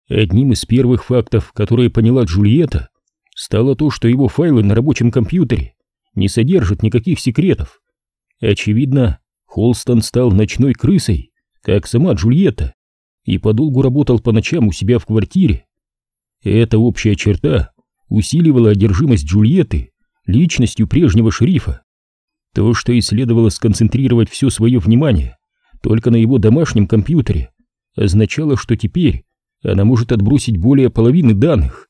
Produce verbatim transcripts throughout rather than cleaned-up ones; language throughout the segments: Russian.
Одним из первых фактов, которые поняла Джульетта, стало то, что его файлы на рабочем компьютере не содержат никаких секретов. Очевидно, Холстон стал ночной крысой, как сама Джульетта, и подолгу работал по ночам у себя в квартире. Эта общая черта усиливала одержимость Джульетты личностью прежнего шерифа. То, что ей следовало сконцентрировать все свое внимание только на его домашнем компьютере, означало, что теперь она может отбросить более половины данных.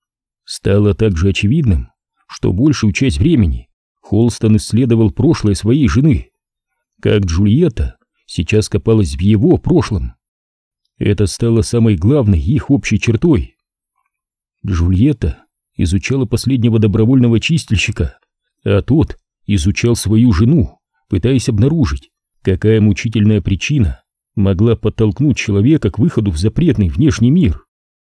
Стало также очевидным, что большую часть времени Холстон исследовал прошлое своей жены, как Джульетта сейчас копалась в его прошлом. Это стало самой главной их общей чертой. Джульетта изучала последнего добровольного чистильщика, а тот изучал свою жену, пытаясь обнаружить, какая мучительная причина могла подтолкнуть человека к выходу в запретный внешний мир.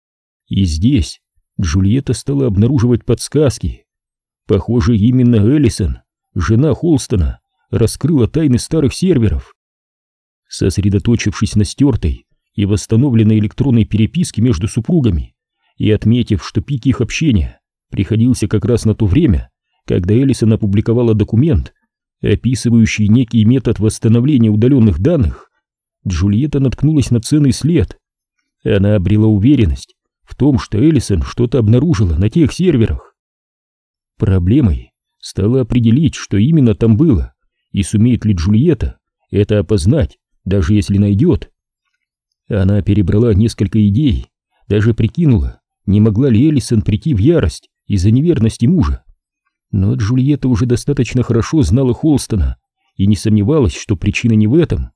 И здесь Джульетта стала обнаруживать подсказки. Похоже, именно Эллисон, жена Холстона, раскрыла тайны старых серверов. Сосредоточившись на стертой и восстановленной электронной переписке между супругами и отметив, что пик их общения приходился как раз на то время, когда Эллисон опубликовала документ, описывающий некий метод восстановления удаленных данных, Джульетта наткнулась на ценный след. Она обрела уверенность в том, что Эллисон что-то обнаружила на тех серверах. Проблемой стало определить, что именно там было, и сумеет ли Джульетта это опознать, даже если найдет. Она перебрала несколько идей, даже прикинула, не могла ли Эллисон прийти в ярость из-за неверности мужа. Но Джульетта уже достаточно хорошо знала Холстона и не сомневалась, что причина не в этом.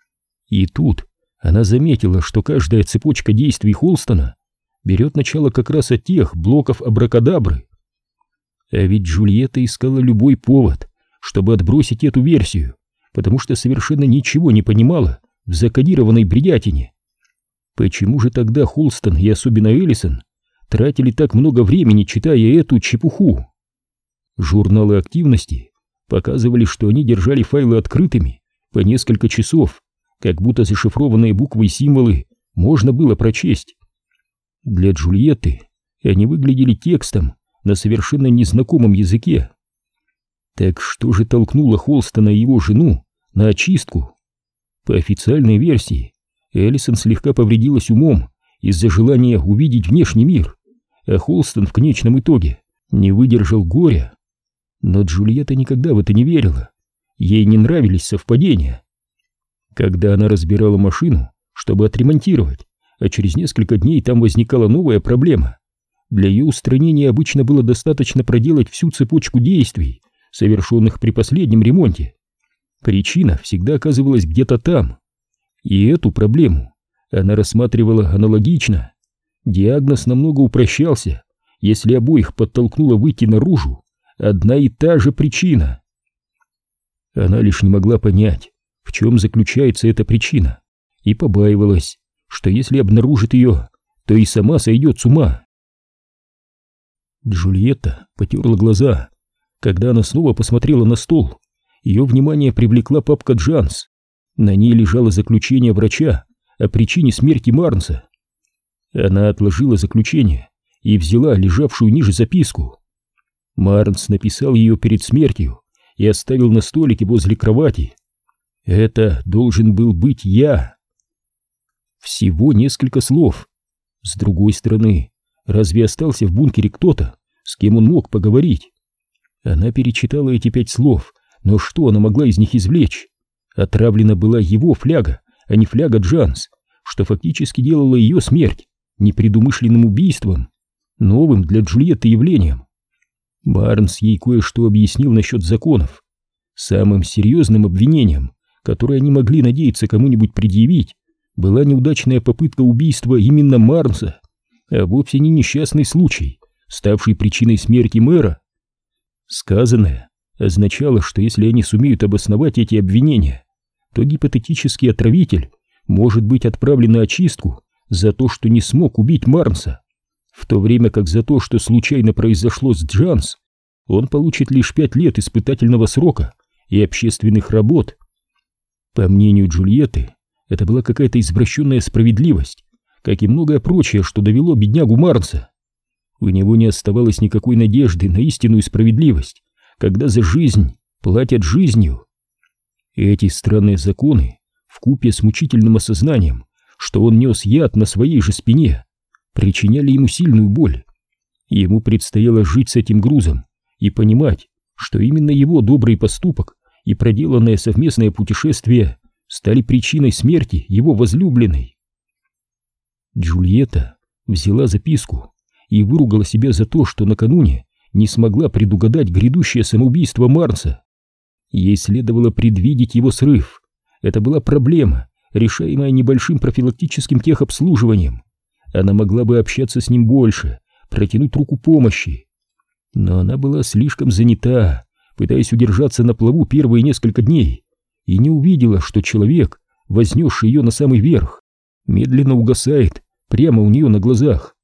И тут она заметила, что каждая цепочка действий Холстона берет начало как раз от тех блоков абракадабры. А ведь Джульетта искала любой повод, чтобы отбросить эту версию, потому что совершенно ничего не понимала в закодированной бредятине. Почему же тогда Холстон и особенно Эллисон тратили так много времени, читая эту чепуху? Журналы активности показывали, что они держали файлы открытыми по несколько часов, как будто зашифрованные буквы и символы можно было прочесть. Для Джульетты они выглядели текстом на совершенно незнакомом языке. Так что же толкнуло Холстона и его жену на очистку? По официальной версии, Эллисон слегка повредилась умом из-за желания увидеть внешний мир, а Холстон в конечном итоге не выдержал горя. Но Джульетта никогда в это не верила. Ей не нравились совпадения. Когда она разбирала машину, чтобы отремонтировать, а через несколько дней там возникала новая проблема, для ее устранения обычно было достаточно проделать всю цепочку действий, совершенных при последнем ремонте. Причина всегда оказывалась где-то там. И эту проблему она рассматривала аналогично. Диагноз намного упрощался, если обоих подтолкнуло выйти наружу одна и та же причина. Она лишь не могла понять, в чем заключается эта причина, и побаивалась, что если обнаружит ее, то и сама сойдет с ума. Джульетта потерла глаза. Когда она снова посмотрела на стол, ее внимание привлекла папка Джанс. На ней лежало заключение врача о причине смерти Марнса. Она отложила заключение и взяла лежавшую ниже записку. Марнс написал ее перед смертью и оставил на столике возле кровати. Это должен был быть я. Всего несколько слов. С другой стороны, разве остался в бункере кто-то, с кем он мог поговорить? Она перечитала эти пять слов, но что она могла из них извлечь? Отравлена была его фляга, а не фляга Джанс, что фактически делало ее смерть непредумышленным убийством, новым для Джульетты явлением. Барнс ей кое-что объяснил насчет законов. Самым серьезным обвинением, которое они могли надеяться кому-нибудь предъявить, была неудачная попытка убийства именно Марнса, а вовсе не несчастный случай, ставший причиной смерти мэра. Сказанное означало, что если они сумеют обосновать эти обвинения, то гипотетический отравитель может быть отправлен на очистку за то, что не смог убить Марнса, в то время как за то, что случайно произошло с Джанс, он получит лишь пять лет испытательного срока и общественных работ. По мнению Джульетты, это была какая-то извращенная справедливость, как и многое прочее, что довело беднягу Марнса. У него не оставалось никакой надежды на истинную справедливость, когда за жизнь платят жизнью. Эти странные законы, вкупе с мучительным осознанием, что он нес яд на своей же спине, причиняли ему сильную боль. Ему предстояло жить с этим грузом и понимать, что именно его добрый поступок и проделанное совместное путешествие стали причиной смерти его возлюбленной. Джульетта взяла записку и выругала себя за то, что накануне не смогла предугадать грядущее самоубийство Марнса. Ей следовало предвидеть его срыв. Это была проблема, решаемая небольшим профилактическим техобслуживанием. Она могла бы общаться с ним больше, протянуть руку помощи. Но она была слишком занята, пытаясь удержаться на плаву первые несколько дней, и не увидела, что человек, вознесший ее на самый верх, медленно угасает прямо у нее на глазах.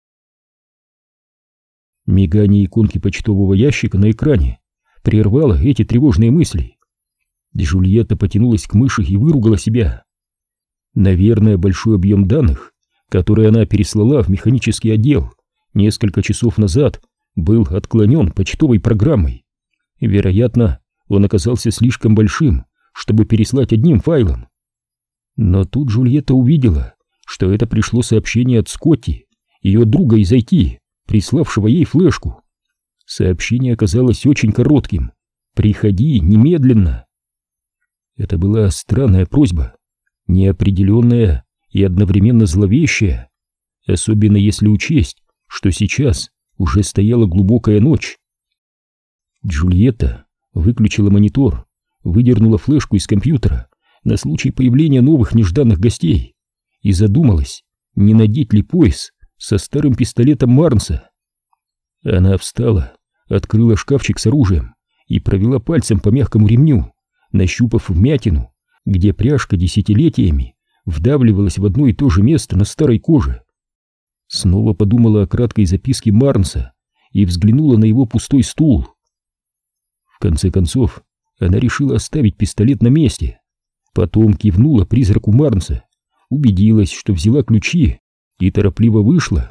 Мигание иконки почтового ящика на экране прервало эти тревожные мысли. Джульетта потянулась к мыши и выругала себя. Наверное, большой объем данных, который она переслала в механический отдел несколько часов назад, был отклонен почтовой программой. Вероятно, он оказался слишком большим, чтобы переслать одним файлом. Но тут Джульетта увидела, что это пришло сообщение от Скотти, ее друга из ай ти, приславшего ей флешку. Сообщение оказалось очень коротким: «Приходи немедленно». Это была странная просьба, неопределенная и одновременно зловещая, особенно если учесть, что сейчас уже стояла глубокая ночь. Джульетта выключила монитор, выдернула флешку из компьютера на случай появления новых нежданных гостей и задумалась, не надеть ли пояс со старым пистолетом Марнса. Она встала, открыла шкафчик с оружием и провела пальцем по мягкому ремню, нащупав вмятину, где пряжка десятилетиями вдавливалась в одно и то же место на старой коже. Снова подумала о краткой записке Марнса и взглянула на его пустой стул. В конце концов, она решила оставить пистолет на месте. Потом кивнула призраку Марнса, убедилась, что взяла ключи, и торопливо вышла.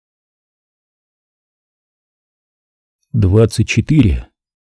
двадцать четыре.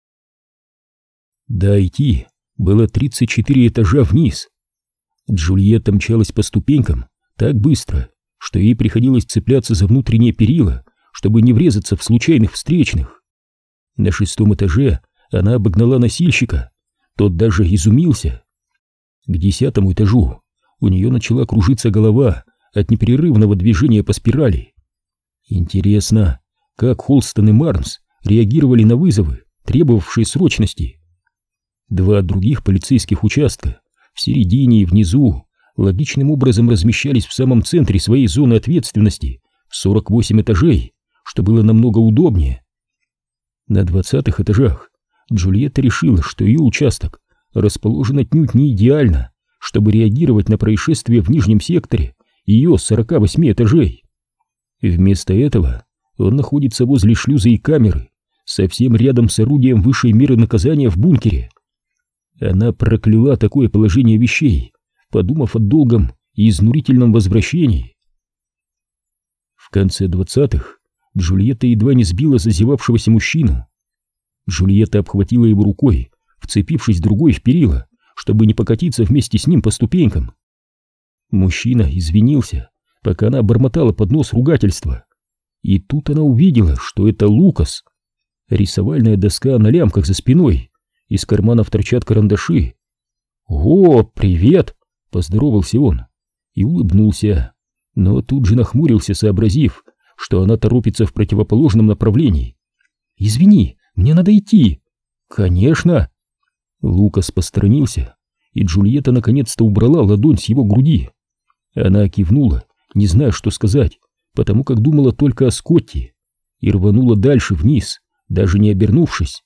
До ай ти было тридцать четыре этажа вниз. Джульетта мчалась по ступенькам так быстро, что ей приходилось цепляться за внутренние перила, чтобы не врезаться в случайных встречных. На шестом этаже она обогнала носильщика, тот даже изумился. К десятому этажу у нее начала кружиться голова от непрерывного движения по спирали. Интересно, как Холстон и Марнс реагировали на вызовы, требовавшие срочности. Два других полицейских участка в середине и внизу логичным образом размещались в самом центре своей зоны ответственности в сорок восемь этажей, что было намного удобнее. На двадцатых этажах Джульетта решила, что ее участок расположен отнюдь не идеально, чтобы реагировать на происшествие в нижнем секторе ее сорока восьми этажей. Вместо этого он находится возле шлюза и камеры, совсем рядом с орудием высшей меры наказания в бункере. Она прокляла такое положение вещей, подумав о долгом и изнурительном возвращении. В конце двадцатых Джульетта едва не сбила зазевавшегося мужчину. Джульетта обхватила его рукой, вцепившись другой в перила, чтобы не покатиться вместе с ним по ступенькам. Мужчина извинился, пока она бормотала под нос ругательства. И тут она увидела, что это Лукас. Рисовальная доска на лямках за спиной, из карманов торчат карандаши. «О, привет!» — поздоровался он и улыбнулся, но тут же нахмурился, сообразив, что она торопится в противоположном направлении. «Извини, мне надо идти». «Конечно!» Лукас посторонился, и Джульетта наконец-то убрала ладонь с его груди. Она кивнула, не зная, что сказать, потому как думала только о Скотти, и рванула дальше вниз, даже не обернувшись.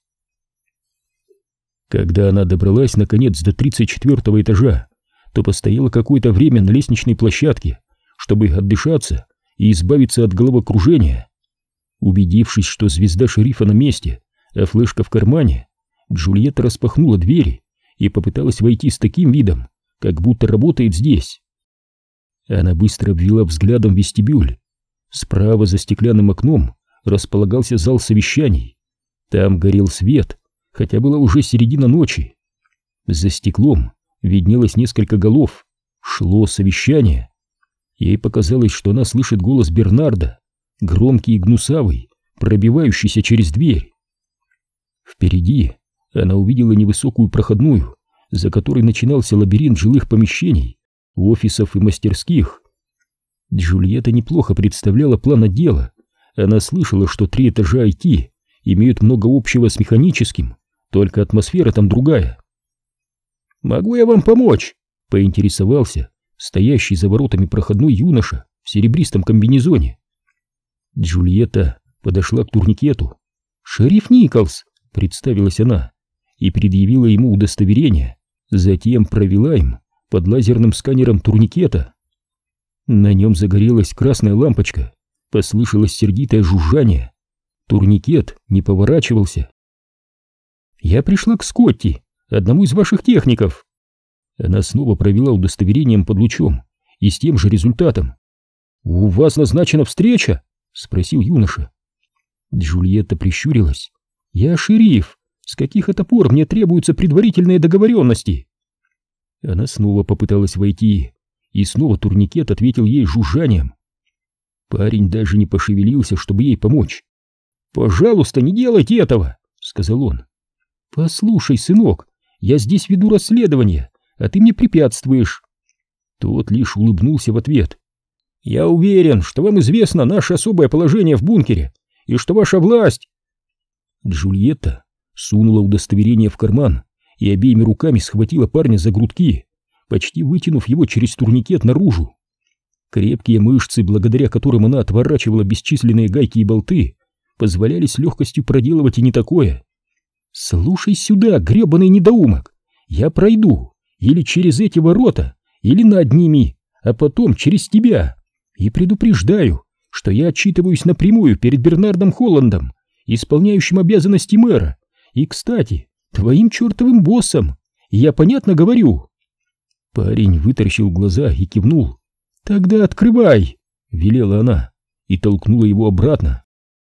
Когда она добралась наконец до тридцать четвёртого этажа, то постояла какое-то время на лестничной площадке, чтобы отдышаться и избавиться от головокружения. Убедившись, что звезда шерифа на месте, а флешка в кармане, Джульетта распахнула двери и попыталась войти с таким видом, как будто работает здесь. Она быстро обвела взглядом вестибюль. Справа за стеклянным окном располагался зал совещаний. Там горел свет, хотя была уже середина ночи. За стеклом виднелось несколько голов. Шло совещание. Ей показалось, что она слышит голос Бернарда, громкий и гнусавый, пробивающийся через дверь. Впереди она увидела невысокую проходную, за которой начинался лабиринт жилых помещений, офисов и мастерских. Джульетта неплохо представляла план отдела. Она слышала, что три этажа ай ти имеют много общего с механическим, только атмосфера там другая. «Могу я вам помочь?» — поинтересовался стоящий за воротами проходной юноша в серебристом комбинезоне. Джульетта подошла к турникету. «Шериф Николс», — представилась она, и предъявила ему удостоверение, затем провела им под лазерным сканером турникета. На нем загорелась красная лампочка, послышалось сердитое жужжание. Турникет не поворачивался. «Я пришла к Скотти, одному из ваших техников». Она снова провела удостоверением под лучом и с тем же результатом. «У вас назначена встреча?» — спросил юноша. Джульетта прищурилась. «Я шериф. С каких это пор мне требуются предварительные договоренности?» Она снова попыталась войти, и снова турникет ответил ей жужжанием. Парень даже не пошевелился, чтобы ей помочь. «Пожалуйста, не делайте этого!» — сказал он. «Послушай, сынок, я здесь веду расследование, а ты мне препятствуешь». Тот лишь улыбнулся в ответ. «Я уверен, что вам известно наше особое положение в бункере, и что ваша власть...» Джульетта сунула удостоверение в карман и обеими руками схватила парня за грудки, почти вытянув его через турникет наружу. Крепкие мышцы, благодаря которым она отворачивала бесчисленные гайки и болты, позволяли с легкостью проделывать и не такое. «Слушай сюда, гребаный недоумок, я пройду или через эти ворота, или над ними, а потом через тебя, и предупреждаю, что я отчитываюсь напрямую перед Бернардом Холландом, исполняющим обязанности мэра, и, кстати, твоим чертовым боссом. Я понятно говорю?» Парень вытаращил глаза и кивнул. «Тогда открывай!» — велела она и толкнула его обратно.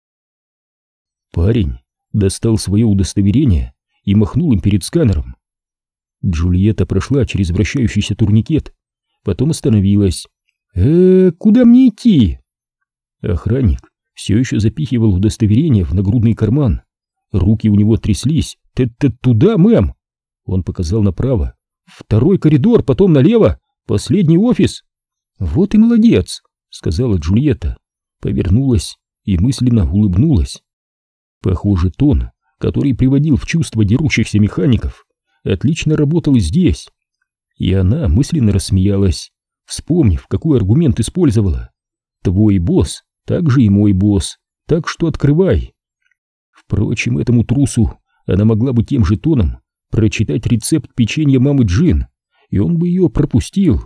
Парень достал свое удостоверение и махнул им перед сканером. Джульетта прошла через вращающийся турникет, потом остановилась. «Э, куда мне идти?» Охранник все еще запихивал удостоверение в нагрудный карман. Руки у него тряслись. «Ты-ты туда, мэм!» Он показал направо. «Второй коридор, потом налево, последний офис». «Вот и молодец», — сказала Джульетта, повернулась и мысленно улыбнулась. Похоже, тон, который приводил в чувство дерущихся механиков, отлично работал и здесь. И она мысленно рассмеялась, вспомнив, какой аргумент использовала. «Твой босс также и мой босс, так что открывай». Впрочем, этому трусу она могла бы тем же тоном прочитать рецепт печенья мамы Джин, и он бы ее пропустил.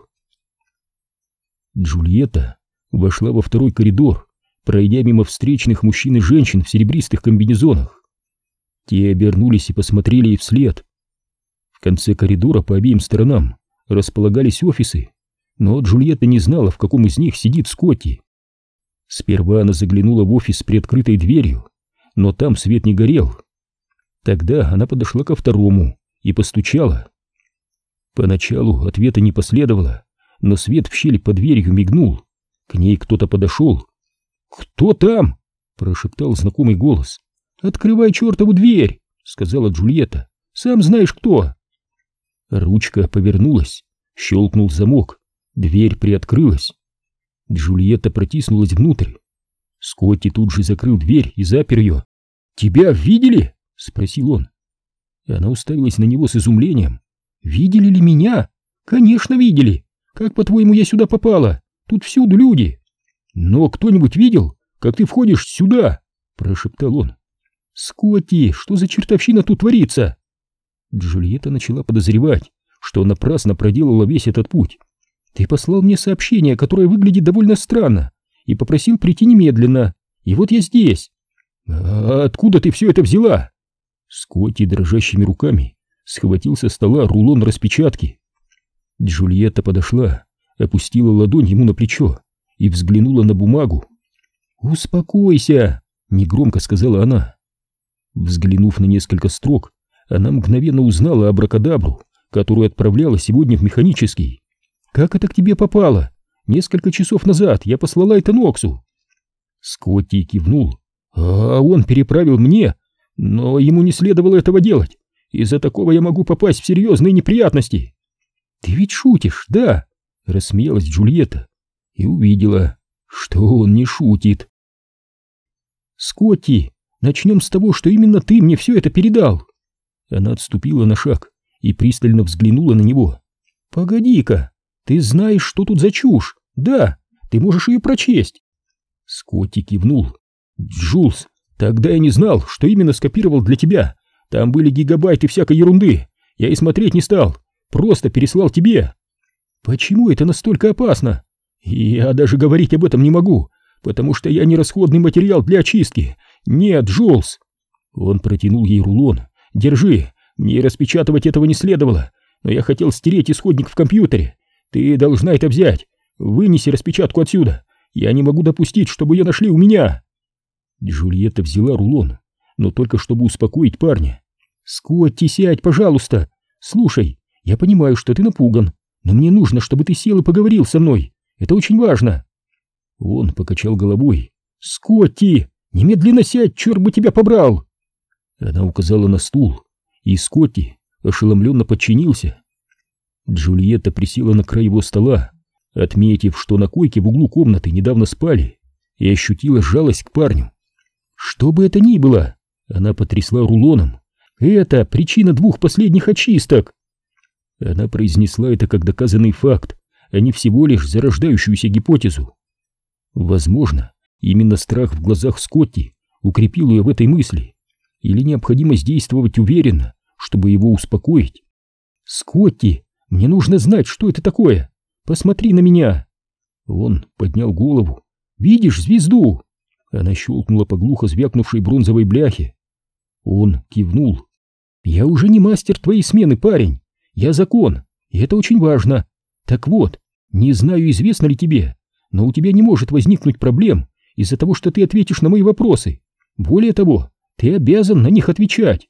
Джульетта вошла во второй коридор, пройдя мимо встречных мужчин и женщин в серебристых комбинезонах. Те обернулись и посмотрели ей вслед. В конце коридора по обеим сторонам располагались офисы, но Джульетта не знала, в каком из них сидит Скотти. Сперва она заглянула в офис с приоткрытой дверью, но там свет не горел. Тогда она подошла ко второму и постучала. Поначалу ответа не последовало, но свет в щели под дверью мигнул. К ней кто-то подошел. «Кто там?» — прошептал знакомый голос. «Открывай чертову дверь!» — сказала Джульетта. «Сам знаешь кто!» Ручка повернулась, щелкнул замок, дверь приоткрылась. Джульетта протиснулась внутрь. Скотти тут же закрыл дверь и запер ее. «Тебя видели?» — спросил он. Она уставилась на него с изумлением. «Видели ли меня? Конечно, видели. Как, по-твоему, я сюда попала? Тут всюду люди». «Но кто-нибудь видел, как ты входишь сюда?» — прошептал он. «Скотти, что за чертовщина тут творится?» Джульетта начала подозревать, что напрасно проделала весь этот путь. «Ты послал мне сообщение, которое выглядит довольно странно, и попросил прийти немедленно, и вот я здесь». «А откуда ты все это взяла?» Скотти дрожащими руками схватил со стола рулон распечатки. Джульетта подошла, опустила ладонь ему на плечо и взглянула на бумагу. «Успокойся!» — негромко сказала она. Взглянув на несколько строк, она мгновенно узнала абракадабру, которую отправляла сегодня в механический. «Как это к тебе попало? Несколько часов назад я послала это Ноксу». Скотти кивнул. «А он переправил мне, но ему не следовало этого делать. Из-за такого я могу попасть в серьезные неприятности». «Ты ведь шутишь, да?» — рассмеялась Джульетта и увидела, что он не шутит. «Скотти, начнем с того, что именно ты мне все это передал». Она отступила на шаг и пристально взглянула на него. «Погоди-ка, ты знаешь, что тут за чушь? Да, ты можешь ее прочесть». Скотти кивнул. «Джулс, тогда я не знал, что именно скопировал для тебя. Там были гигабайты всякой ерунды. Я и смотреть не стал, просто переслал тебе». «Почему это настолько опасно? Я даже говорить об этом не могу, потому что я не расходный материал для очистки. Нет, Джулс». Он протянул ей рулон. «Держи, мне и распечатывать этого не следовало, но я хотел стереть исходник в компьютере. Ты должна это взять. Вынеси распечатку отсюда. Я не могу допустить, чтобы ее нашли у меня». Джульетта взяла рулон, но только чтобы успокоить парня. «Скотти, сядь, пожалуйста. Слушай, я понимаю, что ты напуган, но мне нужно, чтобы ты сел и поговорил со мной. Это очень важно». Он покачал головой. «Скотти, немедленно сядь, черт бы тебя побрал!» Она указала на стул, и Скотти ошеломленно подчинился. Джульетта присела на край его стола, отметив, что на койке в углу комнаты недавно спали, и ощутила жалость к парню. «Что бы это ни было», — она потрясла рулоном, — «это причина двух последних очисток». Она произнесла это как доказанный факт, а не всего лишь зарождающуюся гипотезу. Возможно, именно страх в глазах Скотти укрепил ее в этой мысли, или необходимость действовать уверенно, чтобы его успокоить. «Скотти, мне нужно знать, что это такое. Посмотри на меня». Он поднял голову. «Видишь звезду?» Она щелкнула по глухо звякнувшей бронзовой бляхе. Он кивнул. «Я уже не мастер твоей смены, парень. Я закон, и это очень важно. Так вот, не знаю, известно ли тебе, но у тебя не может возникнуть проблем из-за того, что ты ответишь на мои вопросы. Более того, ты обязан на них отвечать».